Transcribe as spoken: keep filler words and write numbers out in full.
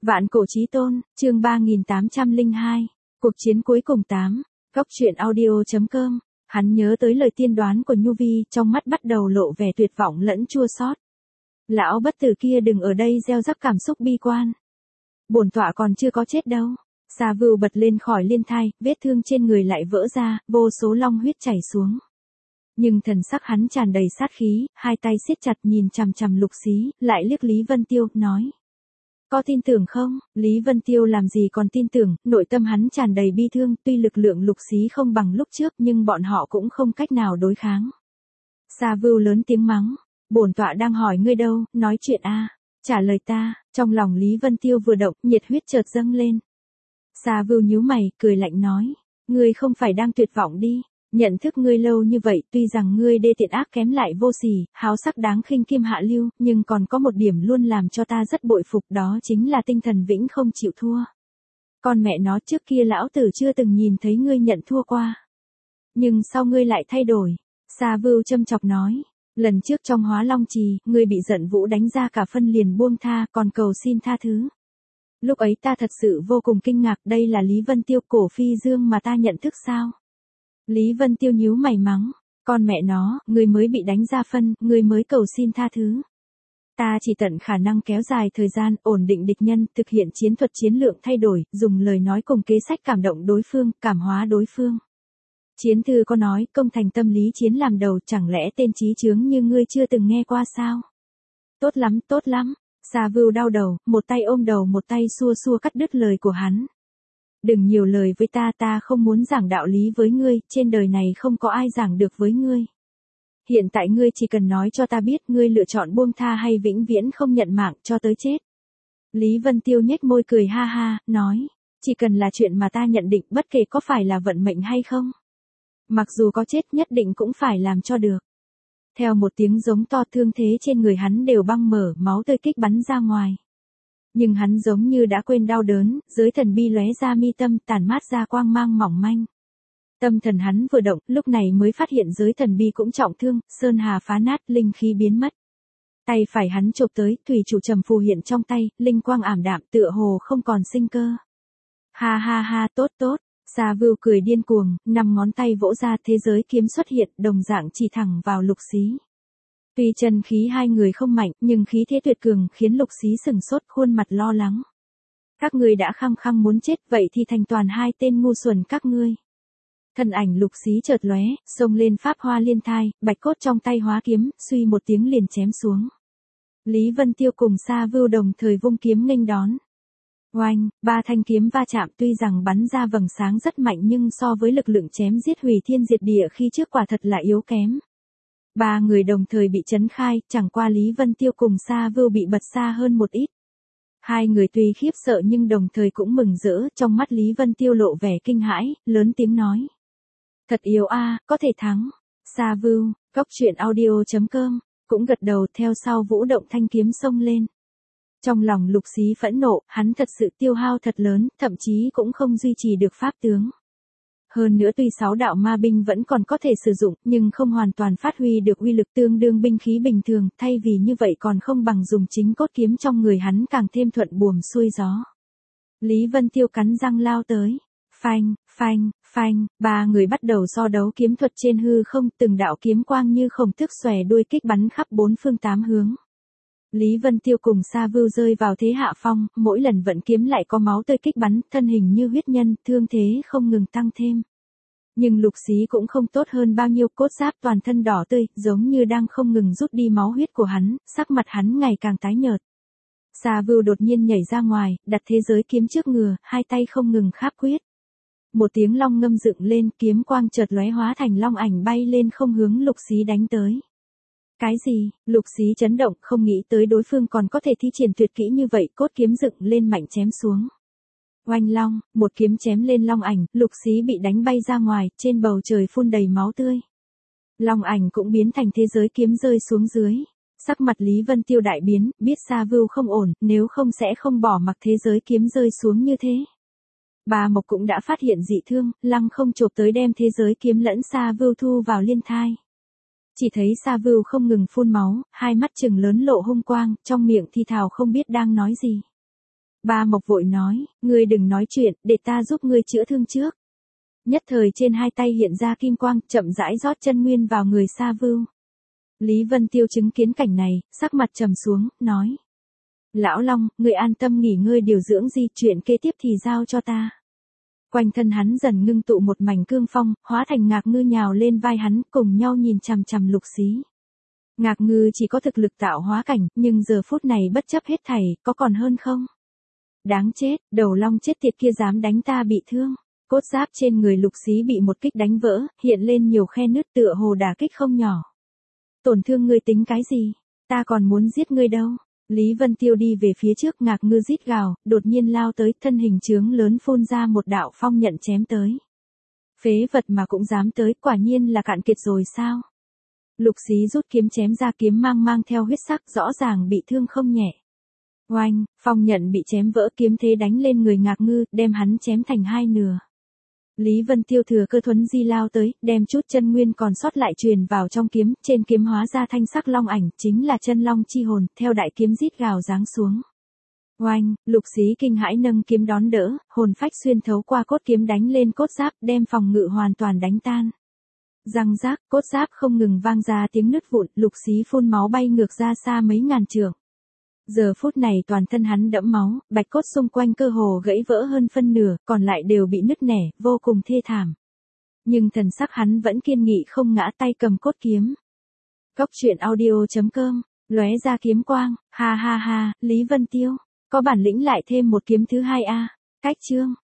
Vạn cổ chí tôn, chương ba nghìn tám trăm lẻ hai, cuộc chiến cuối cùng tám, góc truyện audio.com, hắn nhớ tới lời tiên đoán của Nhu Vi, trong mắt bắt đầu lộ vẻ tuyệt vọng lẫn chua xót. Lão bất tử kia đừng ở đây gieo rắc cảm xúc bi quan. Bổn tọa còn chưa có chết đâu. Sa Vưu bật lên khỏi liên thai, vết thương trên người lại vỡ ra, vô số long huyết chảy xuống. Nhưng thần sắc hắn tràn đầy sát khí, hai tay siết chặt nhìn chằm chằm Lục Xí, lại liếc Lý Vân Tiêu, nói. Có tin tưởng không? Lý Vân Tiêu làm gì còn tin tưởng, nội tâm hắn tràn đầy bi thương, tuy lực lượng Lục Xí không bằng lúc trước nhưng bọn họ cũng không cách nào đối kháng. Sa Vưu lớn tiếng mắng, bổn tọa đang hỏi ngươi đâu, nói chuyện a, trả lời ta. Trong lòng Lý Vân Tiêu vừa động, nhiệt huyết chợt dâng lên. Sa Vưu nhíu mày, cười lạnh nói, ngươi không phải đang tuyệt vọng đi. Nhận thức ngươi lâu như vậy, tuy rằng ngươi đê tiện ác kém lại vô sỉ, háo sắc đáng khinh kiêm hạ lưu, nhưng còn có một điểm luôn làm cho ta rất bội phục, đó chính là tinh thần vĩnh không chịu thua. Con mẹ nó, trước kia lão tử chưa từng nhìn thấy ngươi nhận thua qua. Nhưng sao ngươi lại thay đổi? Sa Vưu châm chọc nói, lần trước trong Hóa Long Trì, ngươi bị giận vũ đánh ra cả phân liền buông tha, còn cầu xin tha thứ. Lúc ấy ta thật sự vô cùng kinh ngạc, đây là Lý Vân Tiêu cổ phi dương mà ta nhận thức sao? Lý Vân Tiêu nhíu mày mắng, con mẹ nó, ngươi mới bị đánh ra phân, ngươi mới cầu xin tha thứ. Ta chỉ tận khả năng kéo dài thời gian, ổn định địch nhân, thực hiện chiến thuật chiến lược thay đổi, dùng lời nói cùng kế sách cảm động đối phương, cảm hóa đối phương. Chiến thư có nói, công thành tâm lý chiến làm đầu, chẳng lẽ tên trí chướng như ngươi chưa từng nghe qua sao? Tốt lắm, tốt lắm. Sa Vưu đau đầu, một tay ôm đầu một tay xua xua cắt đứt lời của hắn. Đừng nhiều lời với ta, ta không muốn giảng đạo lý với ngươi, trên đời này không có ai giảng được với ngươi. Hiện tại ngươi chỉ cần nói cho ta biết ngươi lựa chọn buông tha hay vĩnh viễn không nhận mạng cho tới chết. Lý Vân Tiêu nhếch môi cười ha ha, nói, chỉ cần là chuyện mà ta nhận định bất kể có phải là vận mệnh hay không. Mặc dù có chết nhất định cũng phải làm cho được. Theo một tiếng giống to, thương thế trên người hắn đều băng mở, máu tươi kích bắn ra ngoài. Nhưng hắn giống như đã quên đau đớn, giới thần bi lóe ra mi tâm, tản mát ra quang mang mỏng manh. Tâm thần hắn vừa động, lúc này mới phát hiện giới thần bi cũng trọng thương, sơn hà phá nát, linh khí biến mất. Tay phải hắn chộp tới, thủy chủ trầm phù hiện trong tay, linh quang ảm đạm, tựa hồ không còn sinh cơ. Ha ha ha, tốt tốt. Sa Vưu cười điên cuồng, năm ngón tay vỗ ra, thế giới kiếm xuất hiện, đồng dạng chỉ thẳng vào Lục Xí. Tuy chân khí hai người không mạnh, nhưng khí thế tuyệt cường khiến Lục Xí sừng sốt, khuôn mặt lo lắng. Các ngươi đã khăng khăng muốn chết, vậy thì thành toàn hai tên ngu xuẩn các ngươi. Thân ảnh Lục Xí chợt lóe, xông lên pháp hoa liên thai, bạch cốt trong tay hóa kiếm, suy một tiếng liền chém xuống. Lý Vân Tiêu cùng Sa Vưu đồng thời vung kiếm nghênh đón. Oanh, ba thanh kiếm va chạm, tuy rằng bắn ra vầng sáng rất mạnh nhưng so với lực lượng chém giết hủy thiên diệt địa khi trước quả thật là yếu kém. Ba người đồng thời bị chấn khai, chẳng qua Lý Vân Tiêu cùng Sa Vưu bị bật xa hơn một ít. Hai người tuy khiếp sợ nhưng đồng thời cũng mừng rỡ, trong mắt Lý Vân Tiêu lộ vẻ kinh hãi, lớn tiếng nói. Thật yếu a, có thể thắng. Sa Vưu, góc truyện audio.com, cũng gật đầu, theo sau vũ động thanh kiếm xông lên. Trong lòng Lục Xí phẫn nộ, hắn thật sự tiêu hao thật lớn, thậm chí cũng không duy trì được pháp tướng. Hơn nữa tuy sáu đạo ma binh vẫn còn có thể sử dụng, nhưng không hoàn toàn phát huy được uy lực tương đương binh khí bình thường, thay vì như vậy còn không bằng dùng chính cốt kiếm trong người hắn càng thêm thuận buồm xuôi gió. Lý Vân Tiêu cắn răng lao tới. Phanh, phanh, phanh, ba người bắt đầu so đấu kiếm thuật trên hư không, từng đạo kiếm quang như khổng tước xòe đuôi kích bắn khắp bốn phương tám hướng. Lý Vân Tiêu cùng Sa Vưu rơi vào thế hạ phong, mỗi lần vận kiếm lại có máu tươi kích bắn, thân hình như huyết nhân, thương thế không ngừng tăng thêm. Nhưng Lục Xí cũng không tốt hơn bao nhiêu, cốt giáp toàn thân đỏ tươi, giống như đang không ngừng rút đi máu huyết của hắn, sắc mặt hắn ngày càng tái nhợt. Sa Vưu đột nhiên nhảy ra ngoài, đặt thế giới kiếm trước ngừa, hai tay không ngừng kháp quyết. Một tiếng long ngâm dựng lên, kiếm quang chợt lóe hóa thành long ảnh bay lên không hướng Lục Xí đánh tới. Cái gì? Lục Xí chấn động, không nghĩ tới đối phương còn có thể thi triển tuyệt kỹ như vậy, cốt kiếm dựng lên mạnh chém xuống. Oanh long, một kiếm chém lên long ảnh, Lục Xí bị đánh bay ra ngoài, trên bầu trời phun đầy máu tươi. Long ảnh cũng biến thành thế giới kiếm rơi xuống dưới. Sắc mặt Lý Vân Tiêu đại biến, biết Sa Vưu không ổn, nếu không sẽ không bỏ mặc thế giới kiếm rơi xuống như thế. Bà Mộc cũng đã phát hiện dị thương, lăng không chộp tới đem thế giới kiếm lẫn Sa Vưu thu vào liên thai. Chỉ thấy Sa Vưu không ngừng phun máu, hai mắt trừng lớn lộ hung quang, trong miệng thi thào không biết đang nói gì. Ba Mộc vội nói, ngươi đừng nói chuyện, để ta giúp ngươi chữa thương trước. Nhất thời trên hai tay hiện ra kim quang, chậm rãi rót chân nguyên vào người Sa Vưu. Lý Vân Tiêu chứng kiến cảnh này, sắc mặt trầm xuống, nói. Lão Long, ngươi an tâm nghỉ ngơi điều dưỡng di, chuyện kế tiếp thì giao cho ta. Quanh thân hắn dần ngưng tụ một mảnh cương phong, hóa thành Ngạc Ngư nhào lên vai hắn, cùng nhau nhìn chằm chằm Lục Xí. Ngạc Ngư chỉ có thực lực tạo hóa cảnh, nhưng giờ phút này bất chấp hết thảy, có còn hơn không? Đáng chết, đầu long chết tiệt kia dám đánh ta bị thương. Cốt giáp trên người Lục Xí bị một kích đánh vỡ, hiện lên nhiều khe nứt tựa hồ đả kích không nhỏ. Tổn thương ngươi tính cái gì? Ta còn muốn giết ngươi đâu. Lý Vân Tiêu đi về phía trước, Ngạc Ngư rít gào, đột nhiên lao tới, thân hình trướng lớn phun ra một đạo phong nhận chém tới. Phế vật mà cũng dám tới, quả nhiên là cạn kiệt rồi sao? Lục Xí rút kiếm chém ra, kiếm mang mang theo huyết sắc, rõ ràng bị thương không nhẹ. Oanh, phong nhận bị chém vỡ, kiếm thế đánh lên người Ngạc Ngư, đem hắn chém thành hai nửa. Lý Vân Tiêu thừa cơ thuấn di lao tới, đem chút chân nguyên còn sót lại truyền vào trong kiếm, trên kiếm hóa ra thanh sắc long ảnh, chính là chân long chi hồn, theo đại kiếm rít gào giáng xuống. Oanh, Lục Xí kinh hãi nâng kiếm đón đỡ, hồn phách xuyên thấu qua cốt kiếm đánh lên cốt giáp, đem phòng ngự hoàn toàn đánh tan. Răng rác, cốt giáp không ngừng vang ra tiếng nứt vụn, Lục Xí phun máu bay ngược ra xa mấy ngàn trượng. Giờ phút này toàn thân hắn đẫm máu, bạch cốt xung quanh cơ hồ gãy vỡ hơn phân nửa, còn lại đều bị nứt nẻ, vô cùng thê thảm. Nhưng thần sắc hắn vẫn kiên nghị không ngã, tay cầm cốt kiếm. Góc truyện audio chấm com, lóe ra kiếm quang, ha ha ha, Lý Vân Tiêu, có bản lĩnh lại thêm một kiếm thứ hai a. Cách chương